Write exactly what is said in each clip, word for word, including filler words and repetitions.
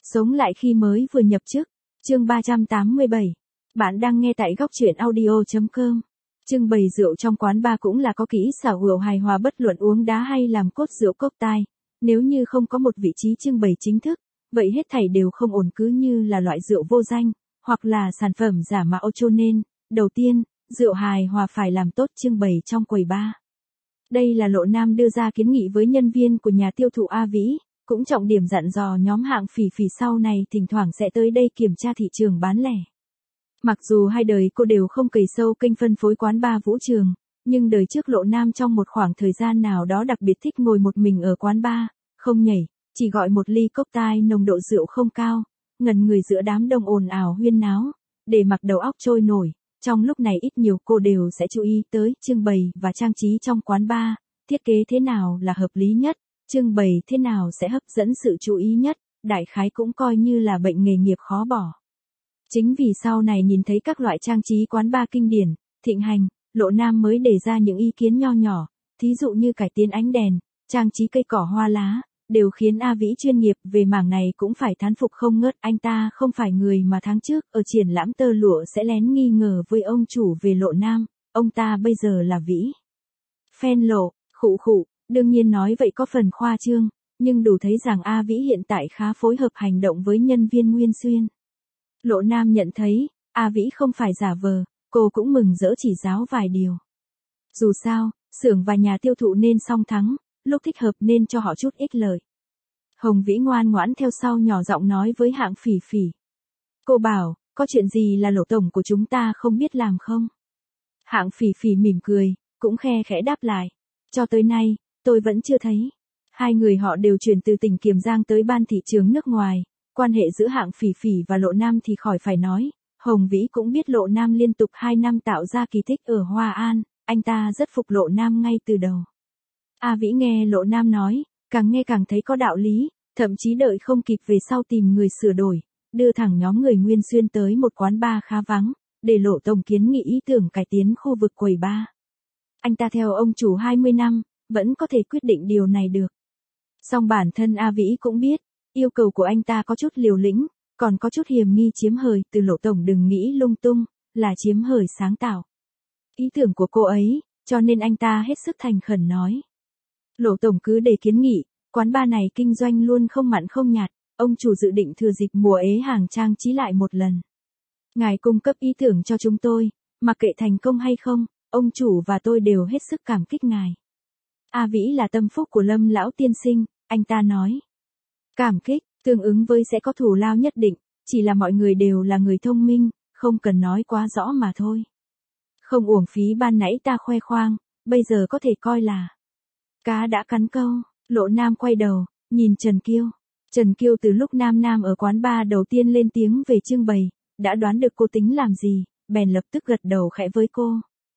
Sống lại khi mới vừa nhập chức. Chương ba trăm tám mươi bảy. Bạn đang nghe tại góc truyện audio chấm com. Trưng bày rượu trong quán bar cũng là có kỹ xảo rượu hài hòa, bất luận uống đá hay làm cốt rượu cocktail. Nếu như không có một vị trí trưng bày chính thức, vậy hết thảy đều không ổn, cứ như là loại rượu vô danh, hoặc là sản phẩm giả mạo. Cho nên, đầu tiên, rượu hài hòa phải làm tốt trưng bày trong quầy bar. Đây là Lộ Nam đưa ra kiến nghị với nhân viên của nhà tiêu thụ A Vĩ, cũng trọng điểm dặn dò nhóm Hạng Phỉ Phỉ sau này thỉnh thoảng sẽ tới đây kiểm tra thị trường bán lẻ. Mặc dù hai đời cô đều không cày sâu kênh phân phối quán bar vũ trường, nhưng đời trước Lộ Nam trong một khoảng thời gian nào đó đặc biệt thích ngồi một mình ở quán bar, không nhảy, chỉ gọi một ly cocktail nồng độ rượu không cao, ngần người giữa đám đông ồn ào huyên náo, để mặc đầu óc trôi nổi. Trong lúc này ít nhiều cô đều sẽ chú ý tới trưng bày và trang trí trong quán bar, thiết kế thế nào là hợp lý nhất, trưng bày thế nào sẽ hấp dẫn sự chú ý nhất, đại khái cũng coi như là bệnh nghề nghiệp khó bỏ. Chính vì sau này nhìn thấy các loại trang trí quán bar kinh điển, thịnh hành, Lộ Nam mới đề ra những ý kiến nho nhỏ, thí dụ như cải tiến ánh đèn, trang trí cây cỏ hoa lá, đều khiến A Vĩ chuyên nghiệp về mảng này cũng phải thán phục không ngớt. Anh ta không phải người mà tháng trước ở triển lãm tơ lụa sẽ lén nghi ngờ với ông chủ về Lộ Nam, ông ta bây giờ là Vĩ fan Lộ, khụ khụ, đương nhiên nói vậy có phần khoa trương, nhưng đủ thấy rằng A Vĩ hiện tại khá phối hợp hành động với nhân viên Nguyên Xuyên. Lộ Nam nhận thấy, A Vĩ không phải giả vờ, cô cũng mừng rỡ chỉ giáo vài điều. Dù sao, xưởng và nhà tiêu thụ nên song thắng, lúc thích hợp nên cho họ chút ích lợi. Hồng Vĩ ngoan ngoãn theo sau nhỏ giọng nói với Hạng Phỉ Phỉ. Cô bảo, có chuyện gì là Lộ tổng của chúng ta không biết làm không? Hạng Phỉ Phỉ mỉm cười, cũng khe khẽ đáp lại. Cho tới nay, tôi vẫn chưa thấy. Hai người họ đều chuyển từ tỉnh Kiềm Giang tới ban thị trường nước ngoài. Quan hệ giữa Hạng Phỉ Phỉ và Lộ Nam thì khỏi phải nói. Hồng Vĩ cũng biết Lộ Nam liên tục hai năm tạo ra kỳ tích ở Hoa An. Anh ta rất phục Lộ Nam ngay từ đầu. A Vĩ nghe Lộ Nam nói, càng nghe càng thấy có đạo lý, thậm chí đợi không kịp về sau tìm người sửa đổi, đưa thẳng nhóm người Nguyên Xuyên tới một quán bar khá vắng, để Lộ tổng kiến nghị ý tưởng cải tiến khu vực quầy bar. Anh ta theo ông chủ hai mươi năm, vẫn có thể quyết định điều này được. Song bản thân A Vĩ cũng biết, yêu cầu của anh ta có chút liều lĩnh, còn có chút hiềm nghi chiếm hời. Từ Lộ tổng đừng nghĩ lung tung, là chiếm hời sáng tạo ý tưởng của cô ấy, cho nên anh ta hết sức thành khẩn nói. Lộ tổng cứ đề kiến nghị, quán bar này kinh doanh luôn không mặn không nhạt, ông chủ dự định thừa dịp mùa ế hàng trang trí lại một lần. Ngài cung cấp ý tưởng cho chúng tôi, mặc kệ thành công hay không, ông chủ và tôi đều hết sức cảm kích ngài. A Vĩ là tâm phúc của Lâm lão tiên sinh, anh ta nói. Cảm kích, tương ứng với sẽ có thù lao nhất định, chỉ là mọi người đều là người thông minh, không cần nói quá rõ mà thôi. Không uổng phí ban nãy ta khoe khoang, bây giờ có thể coi là cá đã cắn câu. Lộ Nam quay đầu, nhìn Trần Kiêu. Trần Kiêu từ lúc Nam Nam ở quán bar đầu tiên lên tiếng về trưng bày, đã đoán được cô tính làm gì, bèn lập tức gật đầu khẽ với cô.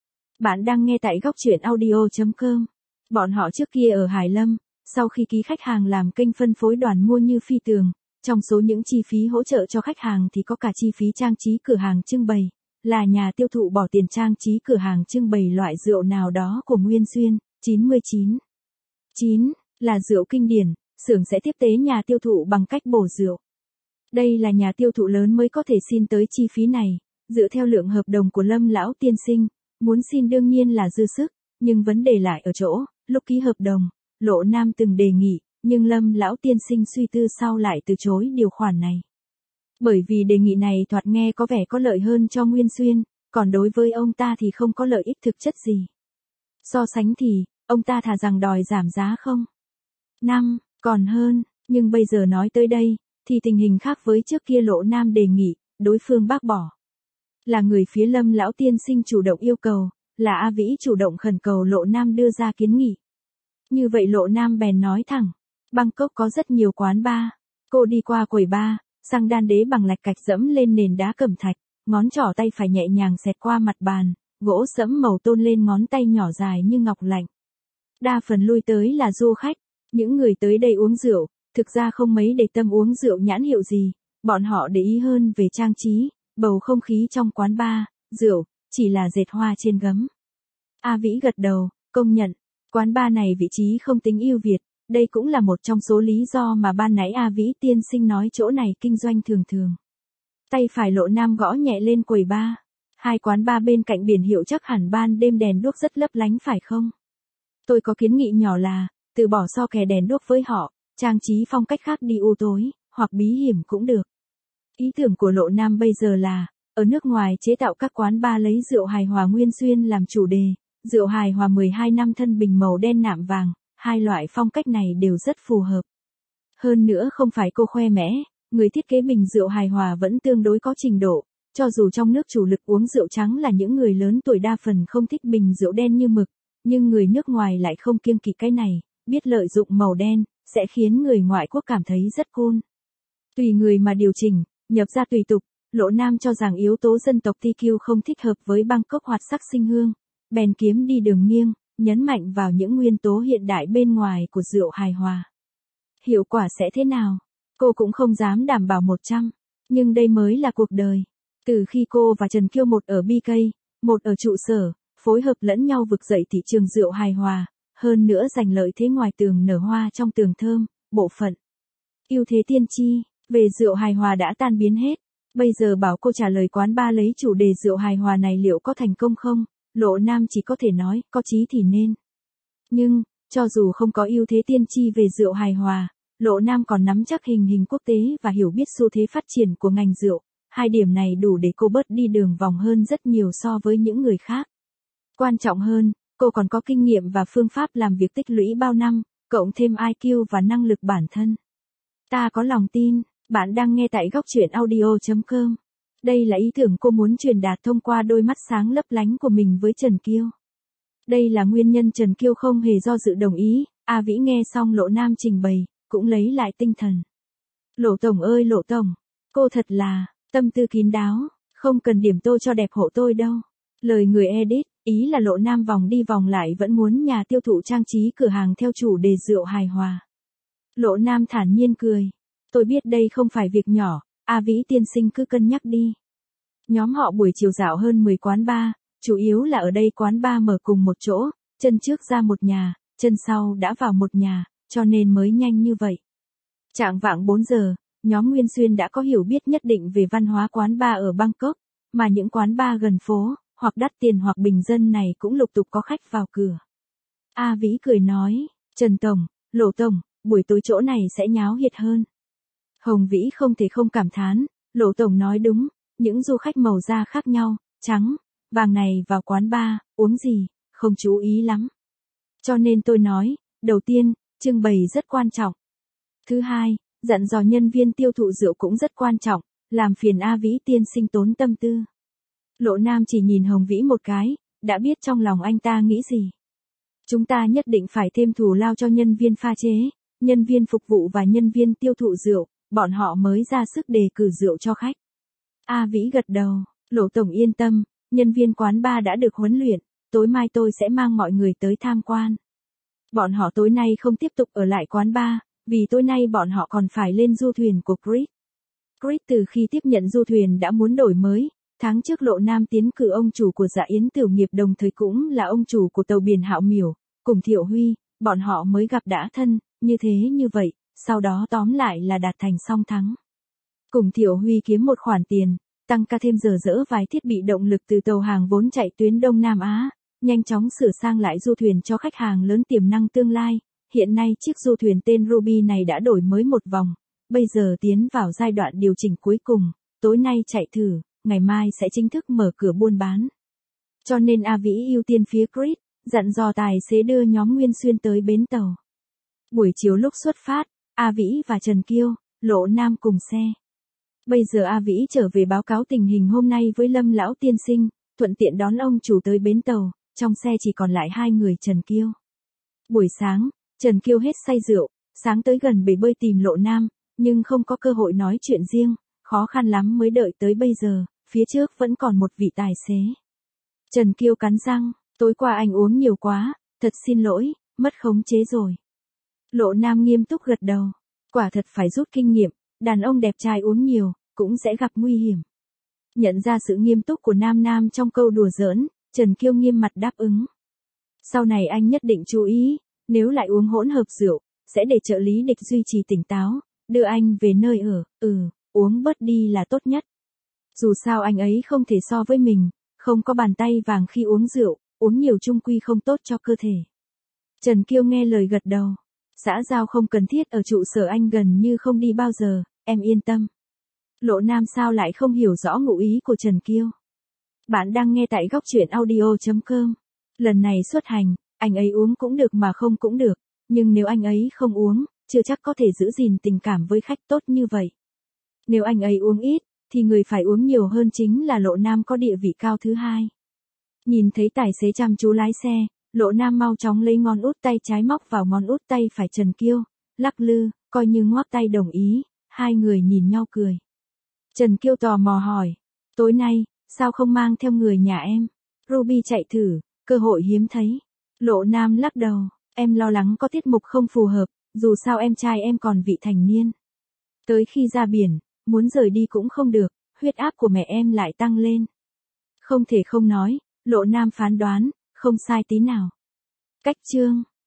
Bạn đang nghe tại góc truyện audio chấm com. Bọn họ trước kia ở Hải Lâm, sau khi ký khách hàng làm kênh phân phối đoàn mua như phi tường, trong số những chi phí hỗ trợ cho khách hàng thì có cả chi phí trang trí cửa hàng trưng bày, là nhà tiêu thụ bỏ tiền trang trí cửa hàng trưng bày loại rượu nào đó của Nguyên Xuyên, chín mươi chín. chín. Là rượu kinh điển, xưởng sẽ tiếp tế nhà tiêu thụ bằng cách bổ rượu. Đây là nhà tiêu thụ lớn mới có thể xin tới chi phí này, dựa theo lượng hợp đồng của Lâm lão tiên sinh, muốn xin đương nhiên là dư sức, nhưng vấn đề lại ở chỗ, lúc ký hợp đồng, Lộ Nam từng đề nghị, nhưng Lâm lão tiên sinh suy tư sau lại từ chối điều khoản này. Bởi vì đề nghị này thoạt nghe có vẻ có lợi hơn cho Nguyên Xuyên, còn đối với ông ta thì không có lợi ích thực chất gì. So sánh thì, ông ta thà rằng đòi giảm giá không? Năm, còn hơn, nhưng bây giờ nói tới đây, thì tình hình khác với trước kia. Lộ Nam đề nghị, đối phương bác bỏ. Là người phía Lâm lão tiên sinh chủ động yêu cầu, là A Vĩ chủ động khẩn cầu Lộ Nam đưa ra kiến nghị. Như vậy Lộ Nam bèn nói thẳng, Bangkok có rất nhiều quán bar. Cô đi qua quầy bar, sang đan đế bằng lạch cạch dẫm lên nền đá cẩm thạch, ngón trỏ tay phải nhẹ nhàng xẹt qua mặt bàn, gỗ sẫm màu tôn lên ngón tay nhỏ dài như ngọc lạnh. Đa phần lui tới là du khách, những người tới đây uống rượu, thực ra không mấy để tâm uống rượu nhãn hiệu gì, bọn họ để ý hơn về trang trí, bầu không khí trong quán bar, rượu, chỉ là dệt hoa trên gấm. A Vĩ gật đầu, công nhận, quán bar này vị trí không tính ưu việt, Đây cũng là một trong số lý do mà ban nãy A Vĩ tiên sinh nói chỗ này kinh doanh thường thường. Tay phải Lộ Nam gõ nhẹ lên quầy bar. Hai quán bar bên cạnh biển hiệu chắc hẳn ban đêm đèn đuốc rất lấp lánh phải không? Tôi có kiến nghị nhỏ là, từ bỏ so kè đèn đuốc với họ, trang trí phong cách khác đi u tối, hoặc bí hiểm cũng được. Ý tưởng của Lộ Nam bây giờ là, ở nước ngoài chế tạo các quán bar lấy rượu hài hòa nguyên xuyên làm chủ đề, rượu hài hòa mười hai năm thân bình màu đen nạm vàng, hai loại phong cách này đều rất phù hợp. Hơn nữa không phải cô khoe mẽ, người thiết kế bình rượu hài hòa vẫn tương đối có trình độ, cho dù trong nước chủ lực uống rượu trắng là những người lớn tuổi đa phần không thích bình rượu đen như mực, nhưng người nước ngoài lại không kiêng kỵ cái này, biết lợi dụng màu đen, sẽ khiến người ngoại quốc cảm thấy rất cool. Tùy người mà điều chỉnh, nhập ra tùy tục, Lộ Nam cho rằng yếu tố dân tộc tê quy không thích hợp với Bangkok hoạt sắc sinh hương, bèn kiếm đi đường nghiêng, nhấn mạnh vào những nguyên tố hiện đại bên ngoài của rượu hài hòa. Hiệu quả sẽ thế nào? Cô cũng không dám đảm bảo một trăm, nhưng đây mới là cuộc đời. Từ khi cô và Trần Kiêu một ở bê ca, một ở trụ sở, phối hợp lẫn nhau vực dậy thị trường rượu hài hòa, hơn nữa giành lợi thế ngoài tường nở hoa trong tường thơm, bộ phận ưu thế tiên tri về rượu hài hòa đã tan biến hết. Bây giờ bảo cô trả lời quán bar lấy chủ đề rượu hài hòa này liệu có thành công không? Lộ Nam chỉ có thể nói, có chí thì nên. Nhưng, cho dù không có ưu thế tiên tri về rượu hài hòa, Lộ Nam còn nắm chắc hình hình quốc tế và hiểu biết xu thế phát triển của ngành rượu. Hai điểm này đủ để cô bớt đi đường vòng hơn rất nhiều so với những người khác. Quan trọng hơn, cô còn có kinh nghiệm và phương pháp làm việc tích lũy bao năm, cộng thêm i kiu và năng lực bản thân. Ta có lòng tin, bạn đang nghe tại góc truyện audio chấm com. Đây là ý tưởng cô muốn truyền đạt thông qua đôi mắt sáng lấp lánh của mình với Trần Kiêu. Đây là nguyên nhân Trần Kiêu không hề do dự đồng ý, A Vĩ nghe xong Lộ Nam trình bày, cũng lấy lại tinh thần. Lộ Tổng ơi Lộ Tổng, cô thật là, tâm tư kín đáo, không cần điểm tô cho đẹp hộ tôi đâu. Lời người edit, ý là Lộ Nam vòng đi vòng lại vẫn muốn nhà tiêu thụ trang trí cửa hàng theo chủ đề rượu hài hòa. Lộ Nam thản nhiên cười. Tôi biết đây không phải việc nhỏ, A Vĩ tiên sinh cứ cân nhắc đi. Nhóm họ buổi chiều dạo hơn mười quán bar, chủ yếu là ở đây quán bar mở cùng một chỗ, chân trước ra một nhà, chân sau đã vào một nhà, cho nên mới nhanh như vậy. Trạng vạng bốn giờ, nhóm Nguyên Xuyên đã có hiểu biết nhất định về văn hóa quán bar ở Bangkok, mà những quán bar gần phố, hoặc đắt tiền hoặc bình dân này cũng lục tục có khách vào cửa. A Vĩ cười nói, Trần Tổng, Lộ Tổng, buổi tối chỗ này sẽ nháo nhiệt hơn. Hồng Vĩ không thể không cảm thán, Lộ Tổng nói đúng, những du khách màu da khác nhau, trắng, vàng này vào quán bar, uống gì, không chú ý lắm. Cho nên tôi nói, đầu tiên, trưng bày rất quan trọng. Thứ hai, dặn dò nhân viên tiêu thụ rượu cũng rất quan trọng, làm phiền A Vĩ tiên sinh tốn tâm tư. Lộ Nam chỉ nhìn Hồng Vĩ một cái, đã biết trong lòng anh ta nghĩ gì. Chúng ta nhất định phải thêm thù lao cho nhân viên pha chế, nhân viên phục vụ và nhân viên tiêu thụ rượu, bọn họ mới ra sức đề cử rượu cho khách. A Vĩ gật đầu, Lộ Tổng yên tâm, nhân viên quán bar đã được huấn luyện, tối mai tôi sẽ mang mọi người tới tham quan. Bọn họ tối nay không tiếp tục ở lại quán bar, vì tối nay bọn họ còn phải lên du thuyền của Chris. Chris từ khi tiếp nhận du thuyền đã muốn đổi mới, tháng trước Lộ Nam tiến cử ông chủ của Dạ Yến Tiểu Nghiệp đồng thời cũng là ông chủ của tàu biển Hạo Miểu, cùng Thiệu Huy, bọn họ mới gặp đã thân, như thế như vậy, sau đó tóm lại là đạt thành song thắng. Cùng Thiệu Huy kiếm một khoản tiền, tăng ca thêm giờ dỡ vài thiết bị động lực từ tàu hàng vốn chạy tuyến Đông Nam Á, nhanh chóng sửa sang lại du thuyền cho khách hàng lớn tiềm năng tương lai. Hiện nay chiếc du thuyền tên Ruby này đã đổi mới một vòng, bây giờ tiến vào giai đoạn điều chỉnh cuối cùng, tối nay chạy thử, ngày mai sẽ chính thức mở cửa buôn bán. Cho nên A Vĩ ưu tiên phía Chris, dặn dò tài xế đưa nhóm Nguyên Xuyên tới bến tàu. Buổi chiều lúc xuất phát, A Vĩ và Trần Kiêu, Lộ Nam cùng xe. Bây giờ A Vĩ trở về báo cáo tình hình hôm nay với Lâm lão tiên sinh, thuận tiện đón ông chủ tới bến tàu, trong xe chỉ còn lại hai người Trần Kiêu. Buổi sáng, Trần Kiêu hết say rượu, sáng tới gần bể bơi tìm Lộ Nam, nhưng không có cơ hội nói chuyện riêng, khó khăn lắm mới đợi tới bây giờ, phía trước vẫn còn một vị tài xế. Trần Kiêu cắn răng, tối qua anh uống nhiều quá, thật xin lỗi, mất khống chế rồi. Lộ Nam nghiêm túc gật đầu, quả thật phải rút kinh nghiệm, đàn ông đẹp trai uống nhiều, cũng sẽ gặp nguy hiểm. Nhận ra sự nghiêm túc của Nam Nam trong câu đùa giỡn, Trần Kiêu nghiêm mặt đáp ứng. Sau này anh nhất định chú ý, nếu lại uống hỗn hợp rượu, sẽ để trợ lý địch duy trì tỉnh táo, đưa anh về nơi ở, ừ, uống bớt đi là tốt nhất. Dù sao anh ấy không thể so với mình, không có bàn tay vàng khi uống rượu, uống nhiều chung quy không tốt cho cơ thể. Trần Kiêu nghe lời gật đầu. Xã giao không cần thiết ở trụ sở anh gần như không đi bao giờ, em yên tâm. Lộ Nam sao lại không hiểu rõ ngụ ý của Trần Kiêu. Bạn đang nghe tại góc truyện audio chấm com. Lần này xuất hành, anh ấy uống cũng được mà không cũng được, nhưng nếu anh ấy không uống, chưa chắc có thể giữ gìn tình cảm với khách tốt như vậy. Nếu anh ấy uống ít, thì người phải uống nhiều hơn chính là Lộ Nam có địa vị cao thứ hai. Nhìn thấy tài xế chăm chú lái xe, Lộ Nam mau chóng lấy ngón út tay trái móc vào ngón út tay phải Trần Kiêu, lắc lư, coi như ngoắc tay đồng ý, hai người nhìn nhau cười. Trần Kiêu tò mò hỏi, tối nay, sao không mang theo người nhà em? Ruby chạy thử, cơ hội hiếm thấy. Lộ Nam lắc đầu, em lo lắng có tiết mục không phù hợp, dù sao em trai em còn vị thành niên. Tới khi ra biển, muốn rời đi cũng không được, huyết áp của mẹ em lại tăng lên. Không thể không nói, Lộ Nam phán đoán, không sai tí nào. Cách chương